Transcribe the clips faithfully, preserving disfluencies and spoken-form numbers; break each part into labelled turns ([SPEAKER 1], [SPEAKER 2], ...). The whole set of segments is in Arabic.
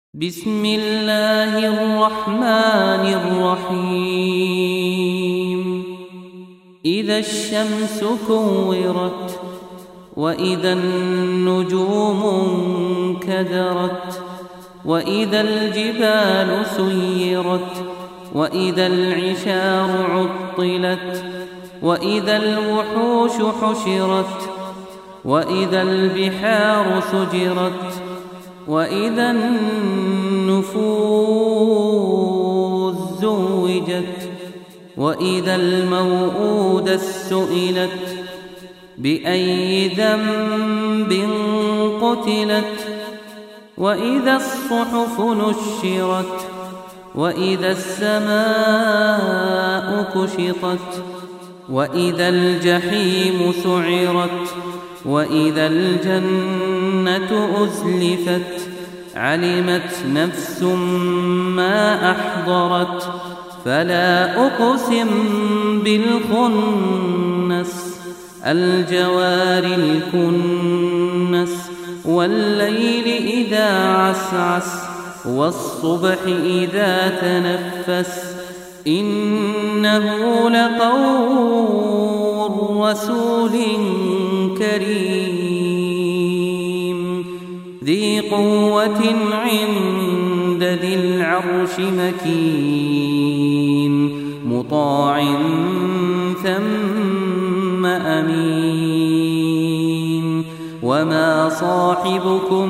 [SPEAKER 1] بسم الله الرحمن الرحيم إذا الشمس كورت وإذا النجوم انكدرت وإذا الجبال سيرت وإذا العشار عطلت وإذا الوحوش حشرت وإذا البحار سجرت وإذا النفوس زوجت وإذا الموءودة سئلت بأي ذنب قتلت وإذا الصحف نشرت وإذا السماء كشطت وإذا الجحيم سعرت وإذا الجنة أزلفت علمت نفس ما أحضرت فلا أقسم بالخنس الجوار الكنس والليل إذا عسعس والصبح إذا تنفس إنه لقول رسول كريم ذي قوة عند ذي العرش مكين مطاع ثم أمين وما صاحبكم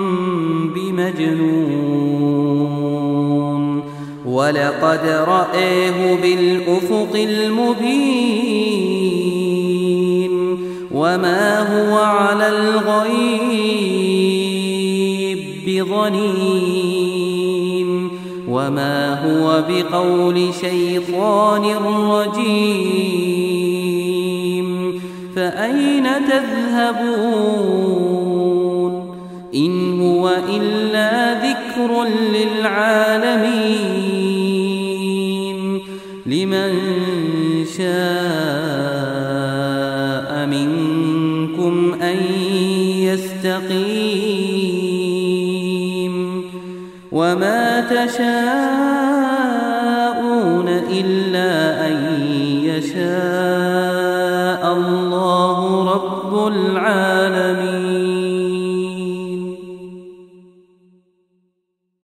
[SPEAKER 1] بمجنون ولقد رآه بالأفق المبين وما هو على الغيب بضنين وما هو بقول شيطان رجيم فأين تذهبون إن هو إلا ذكر للعالمين لمن شاء منكم أن يستقيم وما تشاءون